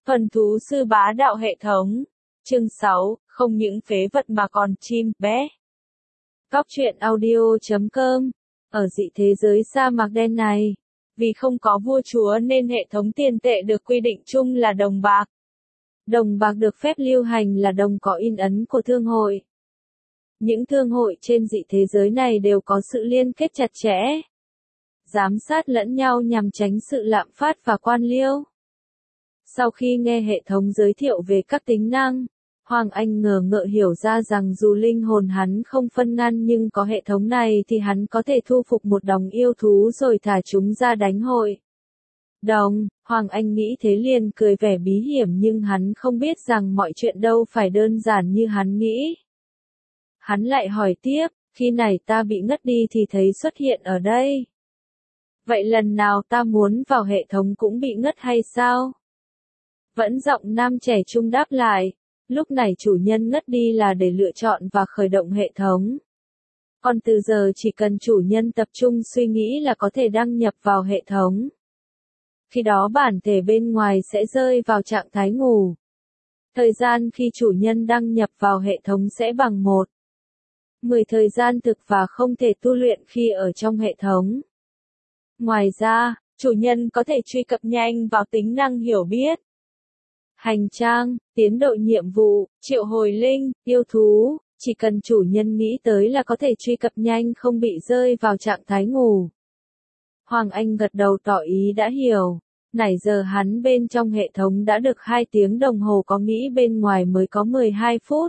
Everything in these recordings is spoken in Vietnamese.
Thuần thú sư bá đạo hệ thống. Chương 6, không những phế vật mà còn chim, bé. Cóc truyện audio.com. Ở dị thế giới sa mạc đen này, vì không có vua chúa nên hệ thống tiền tệ được quy định chung là đồng bạc. Đồng bạc được phép lưu hành là đồng có in ấn của thương hội. Những thương hội trên dị thế giới này đều có sự liên kết chặt chẽ, giám sát lẫn nhau nhằm tránh sự lạm phát và quan liêu. Sau khi nghe hệ thống giới thiệu về các tính năng, Hoàng Anh ngờ ngợ hiểu ra rằng dù linh hồn hắn không phân ngăn nhưng có hệ thống này thì hắn có thể thu phục một đống yêu thú rồi thả chúng ra đánh hội. Hoàng Anh nghĩ thế liền cười vẻ bí hiểm nhưng hắn không biết rằng mọi chuyện đâu phải đơn giản như hắn nghĩ. Hắn lại hỏi tiếp, khi này ta bị ngất đi thì thấy xuất hiện ở đây. Vậy lần nào ta muốn vào hệ thống cũng bị ngất hay sao? Vẫn giọng nam trẻ trung đáp lại, lúc này chủ nhân ngất đi là để lựa chọn và khởi động hệ thống. Còn từ giờ chỉ cần chủ nhân tập trung suy nghĩ là có thể đăng nhập vào hệ thống. Khi đó bản thể bên ngoài sẽ rơi vào trạng thái ngủ. Thời gian khi chủ nhân đăng nhập vào hệ thống sẽ bằng 1/10 thời gian thực và không thể tu luyện khi ở trong hệ thống. Ngoài ra, chủ nhân có thể truy cập nhanh vào tính năng hiểu biết, hành trang, tiến độ nhiệm vụ, triệu hồi linh, yêu thú, chỉ cần chủ nhân nghĩ tới là có thể truy cập nhanh không bị rơi vào trạng thái ngủ. Hoàng Anh gật đầu tỏ ý đã hiểu. Nãy giờ hắn bên trong hệ thống đã được 2 tiếng đồng hồ có nghĩ bên ngoài mới có 12 phút.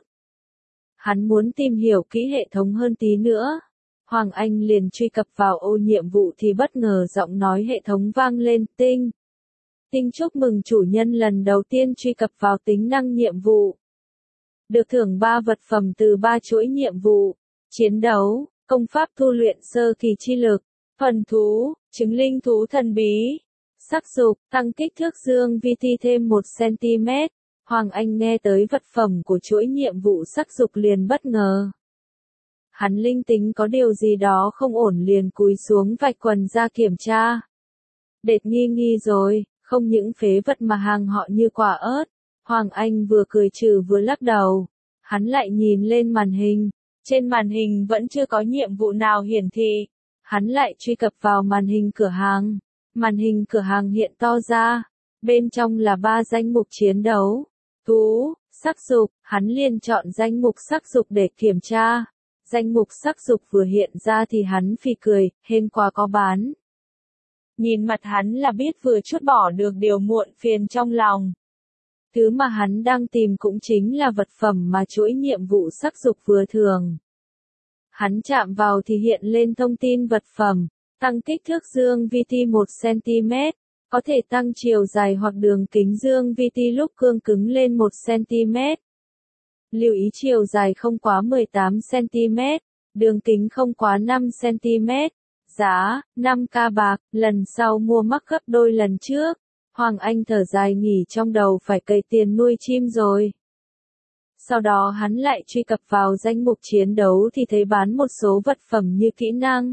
Hắn muốn tìm hiểu kỹ hệ thống hơn tí nữa. Hoàng Anh liền truy cập vào ô nhiệm vụ thì bất ngờ giọng nói hệ thống vang lên, Tinh. Tinh chúc mừng chủ nhân lần đầu tiên truy cập vào tính năng nhiệm vụ. Được thưởng 3 vật phẩm từ 3 chuỗi nhiệm vụ, chiến đấu, công pháp tu luyện sơ kỳ chi lực, thuần thú, chứng linh thú thần bí, sắc dục, tăng kích thước dương vi ti thêm 1 cm. Hoàng Anh nghe tới vật phẩm của chuỗi nhiệm vụ sắc dục liền bất ngờ. Hắn linh tính có điều gì đó không ổn liền cúi xuống vạch quần ra kiểm tra. Đệt nghi rồi, không những phế vật mà hàng họ như quả ớt. Hoàng Anh vừa cười trừ vừa lắc đầu. Hắn lại nhìn lên màn hình. Trên màn hình vẫn chưa có nhiệm vụ nào hiển thị. Hắn lại truy cập vào màn hình cửa hàng. Màn hình cửa hàng hiện to ra. Bên trong là 3 danh mục chiến đấu, thú, sắc dục. Hắn liền chọn danh mục sắc dục để kiểm tra. Danh mục sắc dục vừa hiện ra thì hắn phì cười, hên quá có bán. Nhìn mặt hắn là biết vừa chút bỏ được điều muộn phiền trong lòng. Thứ mà hắn đang tìm cũng chính là vật phẩm mà chuỗi nhiệm vụ sắc dục vừa thường. Hắn chạm vào thì hiện lên thông tin vật phẩm, tăng kích thước dương vi ti 1 cm, có thể tăng chiều dài hoặc đường kính dương vi ti lúc cương cứng lên 1 cm. Lưu ý chiều dài không quá 18 cm, đường kính không quá 5 cm. Giá, 5k bạc, lần sau mua mắc gấp đôi lần trước. Hoàng Anh thở dài nghỉ trong đầu phải cày tiền nuôi chim rồi. Sau đó hắn lại truy cập vào danh mục chiến đấu thì thấy bán một số vật phẩm như kỹ năng,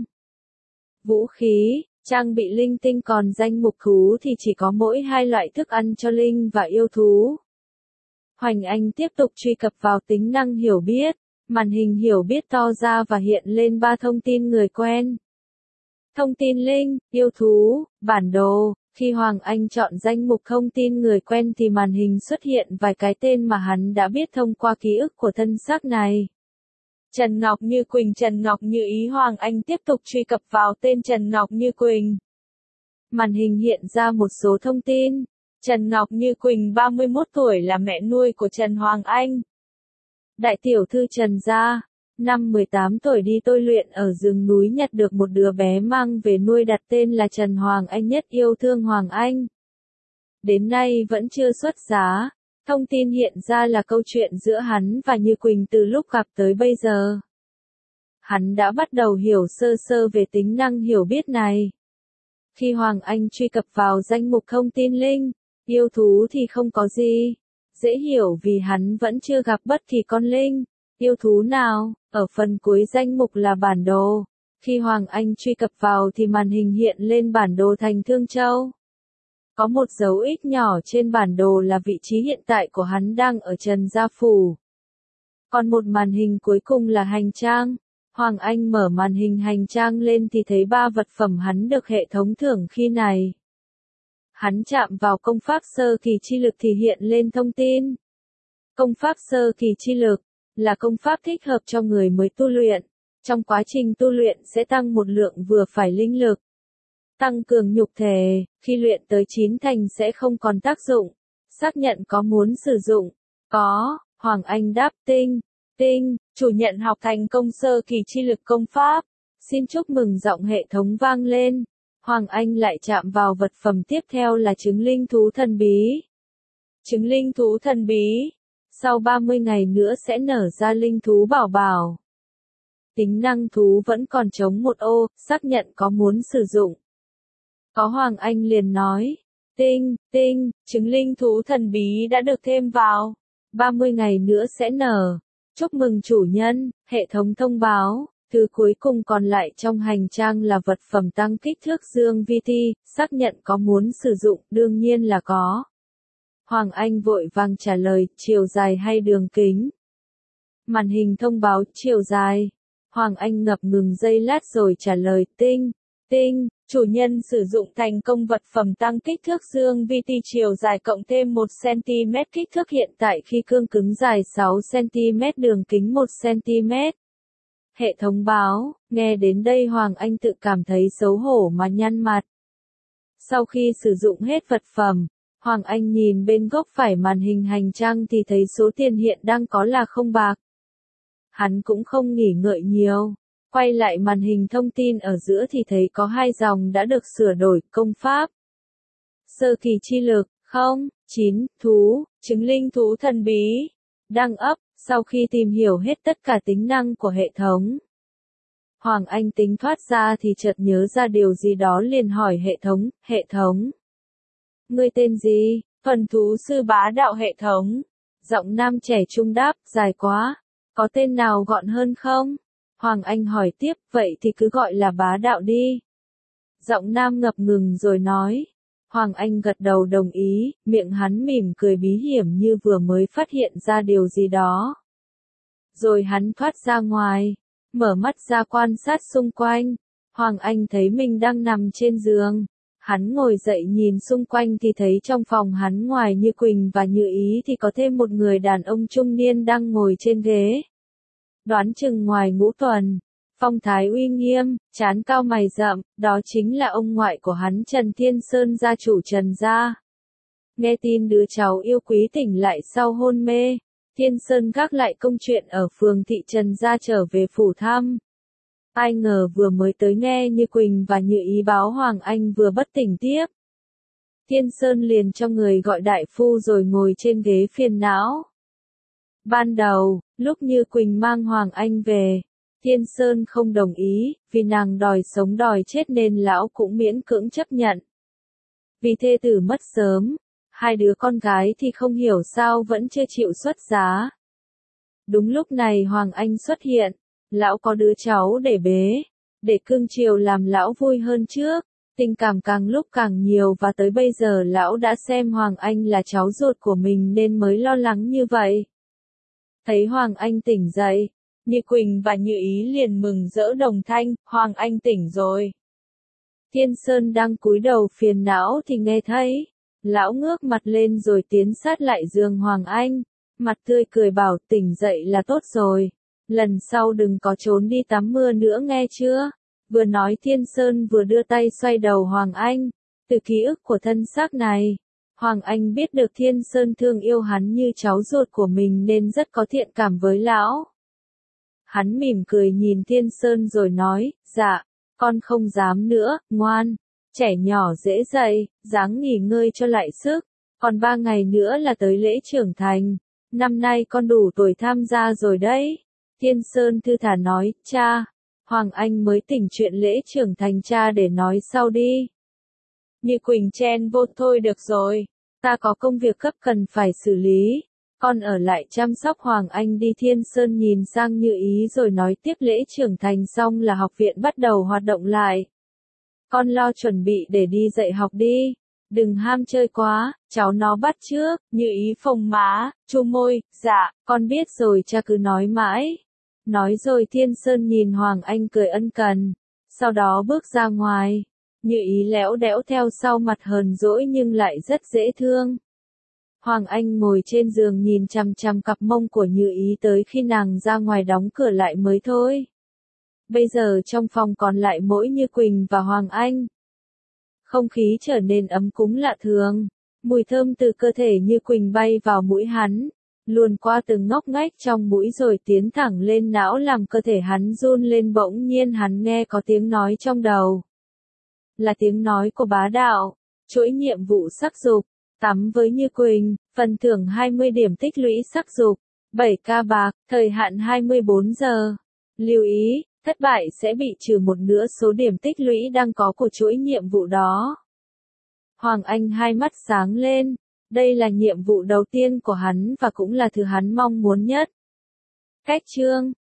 vũ khí, trang bị linh tinh, còn danh mục thú thì chỉ có mỗi 2 loại thức ăn cho linh và yêu thú. Hoàng Anh tiếp tục truy cập vào tính năng hiểu biết. Màn hình hiểu biết to ra và hiện lên 3 thông tin người quen. Thông tin linh, yêu thú, bản đồ. Khi Hoàng Anh chọn danh mục thông tin người quen thì màn hình xuất hiện vài cái tên mà hắn đã biết thông qua ký ức của thân xác này. Trần Ngọc Như Quỳnh. Trần Ngọc Như ý. Hoàng Anh tiếp tục truy cập vào tên Trần Ngọc Như Quỳnh. Màn hình hiện ra một số thông tin. Trần Ngọc Như Quỳnh 31 tuổi là mẹ nuôi của Trần Hoàng Anh. Đại tiểu thư Trần gia. Năm 18 tuổi đi tôi luyện ở rừng núi nhặt được một đứa bé mang về nuôi đặt tên là Trần Hoàng Anh, nhất yêu thương Hoàng Anh. Đến nay vẫn chưa xuất giá. Thông tin hiện ra là câu chuyện giữa hắn và Như Quỳnh từ lúc gặp tới bây giờ. Hắn đã bắt đầu hiểu sơ sơ về tính năng hiểu biết này. Khi Hoàng Anh truy cập vào danh mục thông tin linh, yêu thú thì không có gì. Dễ hiểu vì hắn vẫn chưa gặp bất kỳ con linh, yêu thú nào. Ở phần cuối danh mục là bản đồ. Khi Hoàng Anh truy cập vào thì màn hình hiện lên bản đồ thành Thương Châu. Có một dấu X nhỏ trên bản đồ là vị trí hiện tại của hắn đang ở Trần Gia Phủ. Còn một màn hình cuối cùng là hành trang. Hoàng Anh mở màn hình hành trang lên thì thấy 3 vật phẩm hắn được hệ thống thưởng khi này. Hắn chạm vào công pháp sơ kỳ chi lực thì hiện lên thông tin. Công pháp sơ kỳ chi lực là công pháp thích hợp cho người mới tu luyện. Trong quá trình tu luyện sẽ tăng một lượng vừa phải linh lực. Tăng cường nhục thể, khi luyện tới 9 thành sẽ không còn tác dụng. Xác nhận có muốn sử dụng. Có, Hoàng Anh đáp tinh. Chủ nhận học thành công sơ kỳ chi lực công pháp. Xin chúc mừng giọng hệ thống vang lên. Hoàng Anh lại chạm vào vật phẩm tiếp theo là trứng linh thú thần bí. Trứng linh thú thần bí. Sau 30 ngày nữa sẽ nở ra linh thú bảo bảo. Tính năng thú vẫn còn trống một ô, xác nhận có muốn sử dụng. Có, Hoàng Anh liền nói. Trứng linh thú thần bí đã được thêm vào. 30 ngày nữa sẽ nở. Chúc mừng chủ nhân, hệ thống thông báo. Thứ cuối cùng còn lại trong hành trang là vật phẩm tăng kích thước dương vi ti, xác nhận có muốn sử dụng, đương nhiên là có. Hoàng Anh vội vàng trả lời, chiều dài hay đường kính? Màn hình thông báo, chiều dài. Hoàng Anh ngập ngừng giây lát rồi trả lời, tinh, chủ nhân sử dụng thành công vật phẩm tăng kích thước dương vi ti chiều dài cộng thêm 1 cm kích thước hiện tại khi cương cứng dài 6 cm đường kính 1 cm. Hệ thống báo, nghe đến đây Hoàng Anh tự cảm thấy xấu hổ mà nhăn mặt. Sau khi sử dụng hết vật phẩm, Hoàng Anh nhìn bên góc phải màn hình hành trang thì thấy số tiền hiện đang có là 0 bạc. Hắn cũng không nghỉ ngợi nhiều. Quay lại màn hình thông tin ở giữa thì thấy có 2 dòng đã được sửa đổi, công pháp. Sơ kỳ chi lực, 9, thú, trứng linh thú thần bí. Đăng up, sau khi tìm hiểu hết tất cả tính năng của hệ thống. Hoàng Anh tính thoát ra thì chợt nhớ ra điều gì đó liền hỏi hệ thống. Ngươi tên gì? Thuần thú sư bá đạo hệ thống. Giọng nam trẻ trung đáp, dài quá. Có tên nào gọn hơn không? Hoàng Anh hỏi tiếp, vậy thì cứ gọi là bá đạo đi. Giọng nam ngập ngừng rồi nói. Hoàng Anh gật đầu đồng ý, miệng hắn mỉm cười bí hiểm như vừa mới phát hiện ra điều gì đó. Rồi hắn thoát ra ngoài, mở mắt ra quan sát xung quanh. Hoàng Anh thấy mình đang nằm trên giường. Hắn ngồi dậy nhìn xung quanh thì thấy trong phòng hắn ngoài Như Quỳnh và Như Ý thì có thêm một người đàn ông trung niên đang ngồi trên ghế. Đoán chừng ngoài ngũ tuần, phong thái uy nghiêm, trán cao mày rậm, đó chính là ông ngoại của hắn Trần Thiên Sơn gia chủ Trần gia. Nghe tin đứa cháu yêu quý tỉnh lại sau hôn mê, Thiên Sơn gác lại công chuyện ở phường thị Trần gia trở về phủ thăm. Ai ngờ vừa mới tới nghe Như Quỳnh và Như Ý báo Hoàng Anh vừa bất tỉnh tiếp. Thiên Sơn liền cho người gọi đại phu rồi ngồi trên ghế phiền não. Ban đầu, lúc Như Quỳnh mang Hoàng Anh về, Thiên Sơn không đồng ý, vì nàng đòi sống đòi chết nên lão cũng miễn cưỡng chấp nhận. Vì thê tử mất sớm, 2 đứa con gái thì không hiểu sao vẫn chưa chịu xuất giá. Đúng lúc này Hoàng Anh xuất hiện, lão có đứa cháu để bế, để cưng chiều làm lão vui hơn trước, tình cảm càng lúc càng nhiều và tới bây giờ lão đã xem Hoàng Anh là cháu ruột của mình nên mới lo lắng như vậy. Thấy Hoàng Anh tỉnh dậy, Như Quỳnh và Như Ý liền mừng rỡ đồng thanh, Hoàng Anh tỉnh rồi. Thiên Sơn đang cúi đầu phiền não thì nghe thấy, lão ngước mặt lên rồi tiến sát lại giường Hoàng Anh, mặt tươi cười bảo tỉnh dậy là tốt rồi, lần sau đừng có trốn đi tắm mưa nữa nghe chưa. Vừa nói Thiên Sơn vừa đưa tay xoay đầu Hoàng Anh, từ ký ức của thân xác này. Hoàng Anh biết được Thiên Sơn thương yêu hắn như cháu ruột của mình nên rất có thiện cảm với lão. Hắn mỉm cười nhìn Thiên Sơn rồi nói, dạ, con không dám nữa, ngoan, trẻ nhỏ dễ dậy, ráng nghỉ ngơi cho lại sức, còn 3 ngày nữa là tới lễ trưởng thành, năm nay con đủ tuổi tham gia rồi đấy. Thiên Sơn thư thả nói, cha, Hoàng Anh mới tỉnh chuyện lễ trưởng thành cha để nói sau đi. Như Quỳnh chen vô thôi được rồi, ta có công việc gấp cần phải xử lý, con ở lại chăm sóc Hoàng Anh đi. Thiên Sơn nhìn sang Như Ý rồi nói tiếp lễ trưởng thành xong là học viện bắt đầu hoạt động lại. Con lo chuẩn bị để đi dạy học đi, Đừng ham chơi quá, cháu nó bắt chước, Như Ý phồng má, chu môi, dạ, con biết rồi cha cứ nói mãi. Nói rồi Thiên Sơn nhìn Hoàng Anh cười ân cần, sau đó bước ra ngoài. Như Ý lẽo đẽo theo sau mặt hờn dỗi nhưng lại rất dễ thương. Hoàng Anh ngồi trên giường nhìn chằm chằm cặp mông của Như Ý tới khi nàng ra ngoài đóng cửa lại mới thôi. Bây giờ trong phòng còn lại mỗi Như Quỳnh và Hoàng Anh. Không khí trở nên ấm cúng lạ thường. Mùi thơm từ cơ thể Như Quỳnh bay vào mũi hắn, luồn qua từng ngóc ngách trong mũi rồi tiến thẳng lên não làm cơ thể hắn run lên. Bỗng nhiên hắn nghe có tiếng nói trong đầu. Là tiếng nói của Bá Đạo. Chuỗi nhiệm vụ sắc dục. Tắm với Như Quỳnh, phần thưởng 20 điểm tích lũy sắc dục, 7k bạc, thời hạn 24 giờ. Lưu ý, thất bại sẽ bị trừ một nửa số điểm tích lũy đang có của chuỗi nhiệm vụ đó. Hoàng Anh hai mắt sáng lên, đây là nhiệm vụ đầu tiên của hắn và cũng là thứ hắn mong muốn nhất. Cách chương